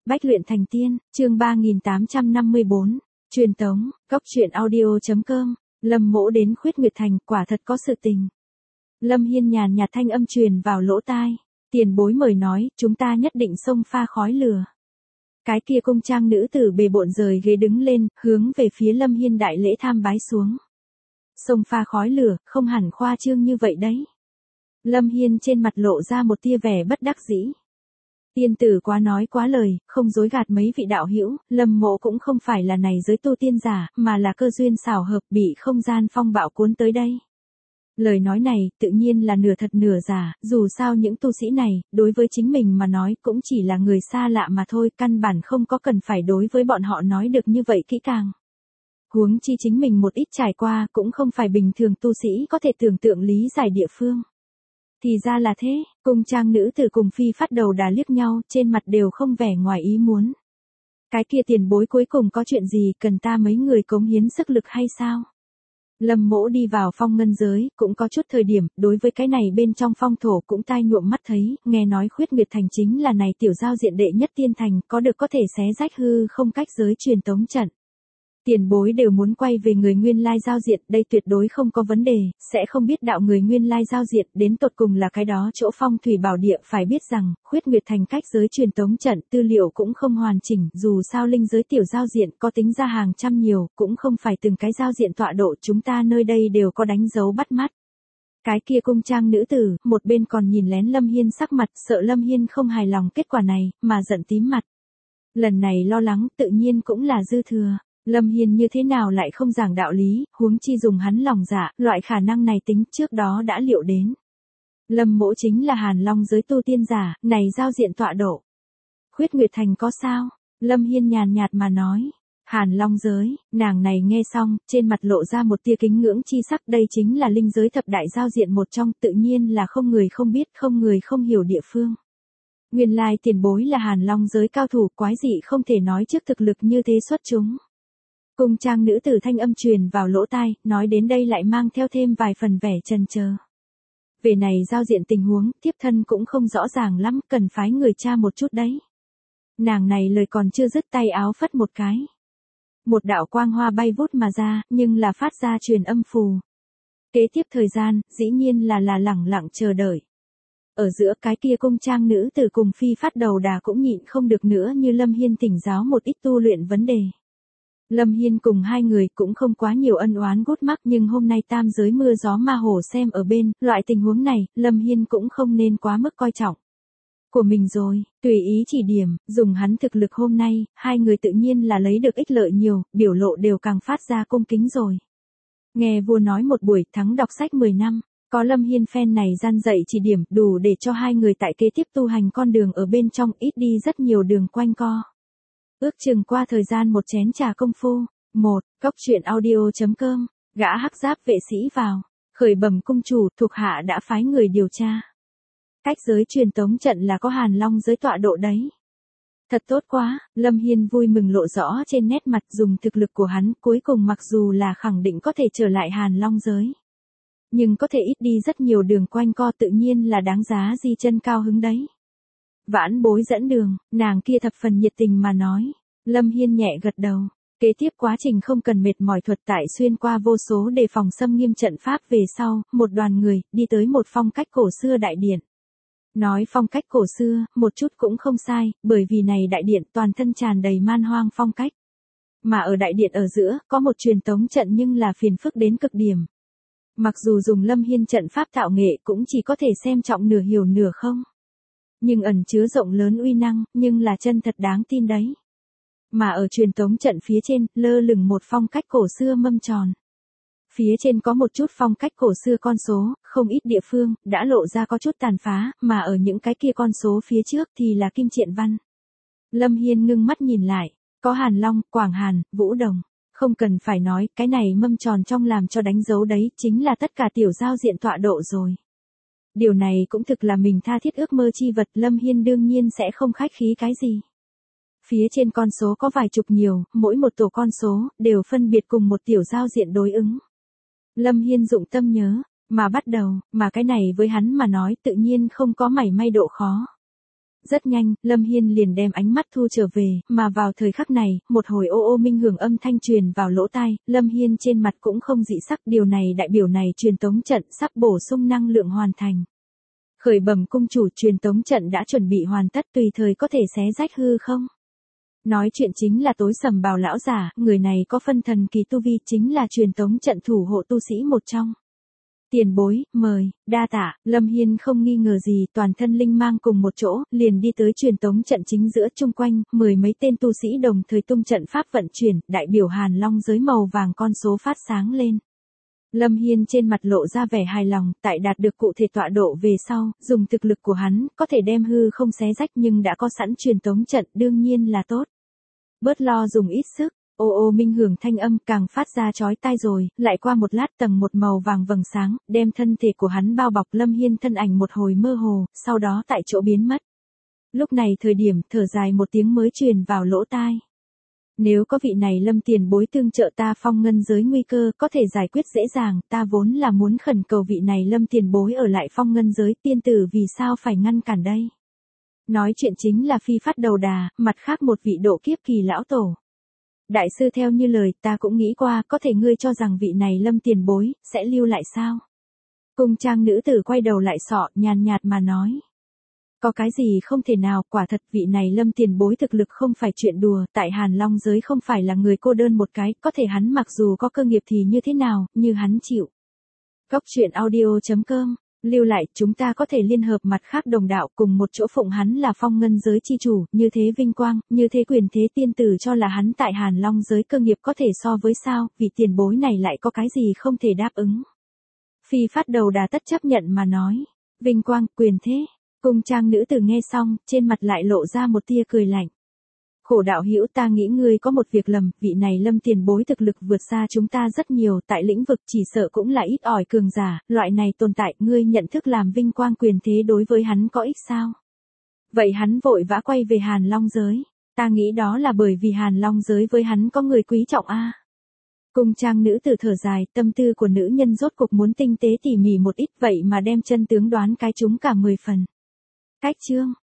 Bách luyện thành tiên, chương 3854, truyền tống, góc truyện audio.com, Lâm Mỗ đến Khuyết Nguyệt Thành, quả thật có sự tình. Lâm Hiên nhàn nhạt thanh âm truyền vào lỗ tai, tiền bối mời nói, chúng ta nhất định xông pha khói lửa. Cái kia cung trang nữ tử bề bộn rời ghế đứng lên, hướng về phía Lâm Hiên đại lễ tham bái xuống. Xông pha khói lửa, không hẳn khoa trương như vậy đấy. Lâm Hiên trên mặt lộ ra một tia vẻ bất đắc dĩ. Tiên tử quá nói quá lời, không dối gạt mấy vị đạo hữu, Lâm Mộ cũng không phải là này giới tu tiên giả, mà là cơ duyên xảo hợp bị không gian phong bạo cuốn tới đây. Lời nói này, tự nhiên là nửa thật nửa giả, dù sao những tu sĩ này, đối với chính mình mà nói cũng chỉ là người xa lạ mà thôi, căn bản không có cần phải đối với bọn họ nói được như vậy kỹ càng. Huống chi chính mình một ít trải qua cũng không phải bình thường tu sĩ có thể tưởng tượng lý giải địa phương. Thì ra là thế, cung trang nữ tử cùng phi phát đầu đà liếc nhau, trên mặt đều không vẻ ngoài ý muốn. Cái kia tiền bối cuối cùng có chuyện gì cần ta mấy người cống hiến sức lực hay sao? Lâm Mỗ đi vào phong ngân giới, cũng có chút thời điểm, đối với cái này bên trong phong thổ cũng tai nhuộm mắt thấy, nghe nói Khuyết Nguyệt Thành chính là này tiểu giao diện đệ nhất tiên thành, có được có thể xé rách hư không cách giới truyền tống trận. Tiền bối đều muốn quay về người nguyên lai giao diện, đây tuyệt đối không có vấn đề, sẽ không biết đạo người nguyên lai giao diện, đến tột cùng là cái đó chỗ phong thủy bảo địa, phải biết rằng, Khuyết Nguyệt Thành cách giới truyền tống trận, tư liệu cũng không hoàn chỉnh, dù sao linh giới tiểu giao diện có tính ra hàng trăm nhiều, cũng không phải từng cái giao diện tọa độ, chúng ta nơi đây đều có đánh dấu bắt mắt. Cái kia cung trang nữ tử, một bên còn nhìn lén Lâm Hiên sắc mặt, sợ Lâm Hiên không hài lòng kết quả này, mà giận tím mặt. Lần này lo lắng, tự nhiên cũng là dư thừa. Lâm Hiên như thế nào lại không giảng đạo lý, huống chi dùng hắn lòng dạ, loại khả năng này tính trước đó đã liệu đến. Lâm Mỗ chính là Hàn Long giới tu tiên giả, này giao diện tọa độ. Khuyết Nguyệt Thành có sao? Lâm Hiên nhàn nhạt mà nói. Hàn Long giới, nàng này nghe xong, trên mặt lộ ra một tia kính ngưỡng chi sắc, đây chính là linh giới thập đại giao diện một trong, tự nhiên là không người không biết, không người không hiểu địa phương. Nguyên lai tiền bối là Hàn Long giới cao thủ, quái dị không thể nói trước thực lực như thế xuất chúng. Cung trang nữ tử thanh âm truyền vào lỗ tai, nói đến đây lại mang theo thêm vài phần vẻ chần chờ. Về này giao diện tình huống, thiếp thân cũng không rõ ràng lắm, cần phái người tra một chút đấy. Nàng này lời còn chưa dứt tay áo phất một cái. Một đạo quang hoa bay vút mà ra, nhưng là phát ra truyền âm phù. Kế tiếp thời gian, dĩ nhiên là lẳng lặng chờ đợi. Ở giữa cái kia cung trang nữ tử cùng phi phát đầu đà cũng nhịn không được nữa như Lâm Hiên thỉnh giáo một ít tu luyện vấn đề. Lâm Hiên cùng hai người cũng không quá nhiều ân oán gút mắc, nhưng hôm nay tam giới mưa gió ma hổ xem ở bên, loại tình huống này, Lâm Hiên cũng không nên quá mức coi trọng. Của mình rồi, tùy ý chỉ điểm, dùng hắn thực lực hôm nay, hai người tự nhiên là lấy được ích lợi nhiều, biểu lộ đều càng phát ra cung kính rồi. Nghe vua nói một buổi thắng đọc sách 10 năm, có Lâm Hiên phen này gian dạy chỉ điểm đủ để cho hai người tại kế tiếp tu hành con đường ở bên trong ít đi rất nhiều đường quanh co. Ước chừng qua thời gian một chén trà công phu, góc truyện audio.com, gã hắc giáp vệ sĩ vào, khởi bẩm cung chủ, thuộc hạ đã phái người điều tra. Cách giới truyền tống trận là có Hàn Long giới tọa độ đấy. Thật tốt quá, Lâm Hiên vui mừng lộ rõ trên nét mặt, dùng thực lực của hắn, cuối cùng mặc dù là khẳng định có thể trở lại Hàn Long giới. Nhưng có thể ít đi rất nhiều đường quanh co, tự nhiên là đáng giá di chân cao hứng đấy. Vãn bối dẫn đường, nàng kia thập phần nhiệt tình mà nói. Lâm Hiên nhẹ gật đầu. Kế tiếp quá trình không cần mệt mỏi thuật tại xuyên qua vô số đề phòng xâm nghiêm trận pháp về sau, một đoàn người, đi tới một phong cách cổ xưa đại điện. Nói phong cách cổ xưa, một chút cũng không sai, bởi vì này đại điện toàn thân tràn đầy man hoang phong cách. Mà ở đại điện ở giữa, có một truyền tống trận nhưng là phiền phức đến cực điểm. Mặc dù dùng Lâm Hiên trận pháp tạo nghệ cũng chỉ có thể xem trọng nửa hiểu nửa không. Nhưng ẩn chứa rộng lớn uy năng, nhưng là chân thật đáng tin đấy. Mà ở truyền tống trận phía trên, lơ lửng một phong cách cổ xưa mâm tròn. Phía trên có một chút phong cách cổ xưa con số, không ít địa phương, đã lộ ra có chút tàn phá, mà ở những cái kia con số phía trước thì là kim triện văn. Lâm Hiên ngưng mắt nhìn lại, có Hàn Long, Quảng Hàn, Vũ Đồng. Không cần phải nói, cái này mâm tròn trong làm cho đánh dấu đấy, chính là tất cả tiểu giao diện tọa độ rồi. Điều này cũng thực là mình tha thiết ước mơ chi vật, Lâm Hiên đương nhiên sẽ không khách khí cái gì. Phía trên con số có vài chục nhiều, mỗi một tổ con số, đều phân biệt cùng một tiểu giao diện đối ứng. Lâm Hiên dụng tâm nhớ, mà bắt đầu, mà cái này với hắn mà nói tự nhiên không có mảy may độ khó. Rất nhanh, Lâm Hiên liền đem ánh mắt thu trở về, mà vào thời khắc này, một hồi ô ô minh hưởng âm thanh truyền vào lỗ tai, Lâm Hiên trên mặt cũng không dị sắc, điều này đại biểu này truyền tống trận sắp bổ sung năng lượng hoàn thành. Khởi bẩm cung chủ, truyền tống trận đã chuẩn bị hoàn tất, tùy thời có thể xé rách hư không. Nói chuyện chính là Tối Sầm Bào lão giả, người này có phân thần kỳ tu vi, chính là truyền tống trận thủ hộ tu sĩ một trong. Tiền bối, mời, đa tạ. Lâm Hiên không nghi ngờ gì, toàn thân linh mang cùng một chỗ, liền đi tới truyền tống trận chính giữa, chung quanh, 10 mấy tên tu sĩ đồng thời tung trận pháp vận chuyển, đại biểu Hàn Long giới màu vàng con số phát sáng lên. Lâm Hiên trên mặt lộ ra vẻ hài lòng, tại đạt được cụ thể tọa độ về sau, dùng thực lực của hắn, có thể đem hư không xé rách nhưng đã có sẵn truyền tống trận, đương nhiên là tốt. Bớt lo dùng ít sức. Ô ô minh hưởng thanh âm càng phát ra chói tai rồi, lại qua một lát tầng một màu vàng vầng sáng, đem thân thể của hắn bao bọc. Lâm Hiên thân ảnh một hồi mơ hồ, sau đó tại chỗ biến mất. Lúc này thời điểm thở dài một tiếng mới truyền vào lỗ tai. Nếu có vị này Lâm tiền bối tương trợ ta phong ngân giới nguy cơ có thể giải quyết dễ dàng, ta vốn là muốn khẩn cầu vị này Lâm tiền bối ở lại phong ngân giới, tiên tử vì sao phải ngăn cản đây. Nói chuyện chính là Phi Phát Đầu Đà, mặt khác một vị độ kiếp kỳ lão tổ. Đại sư theo như lời ta cũng nghĩ qua, có thể ngươi cho rằng vị này Lâm tiền bối sẽ lưu lại sao? Cung trang nữ tử quay đầu lại sọ, nhàn nhạt mà nói. Có cái gì không thể nào, quả thật vị này Lâm tiền bối thực lực không phải chuyện đùa, tại Hàn Long giới không phải là người cô đơn một cái, có thể hắn mặc dù có cơ nghiệp thì như thế nào, như hắn chịu. Góc truyện audio.com, lưu lại, chúng ta có thể liên hợp mặt khác đồng đạo cùng một chỗ phụng hắn là phong ngân giới chi chủ, như thế vinh quang, như thế quyền thế, tiên tử cho là hắn tại Hàn Long giới cơ nghiệp có thể so với sao, vị tiền bối này lại có cái gì không thể đáp ứng. Phi Phát Đầu Đà tất chấp nhận mà nói, vinh quang, quyền thế. Cung trang nữ tử nghe xong, trên mặt lại lộ ra một tia cười lạnh. Khổ đạo hữu, ta nghĩ ngươi có một việc lầm, vị này Lâm tiền bối thực lực vượt xa chúng ta rất nhiều, tại lĩnh vực chỉ sợ cũng là ít ỏi cường giả, loại này tồn tại, ngươi nhận thức làm vinh quang quyền thế đối với hắn có ích sao? Vậy hắn vội vã quay về Hàn Long giới, ta nghĩ đó là bởi vì Hàn Long giới với hắn có người quý trọng a. Cung trang nữ tử thở dài, tâm tư của nữ nhân rốt cục muốn tinh tế tỉ mỉ một ít, vậy mà đem chân tướng đoán cái chúng cả 10 phần. Cách chương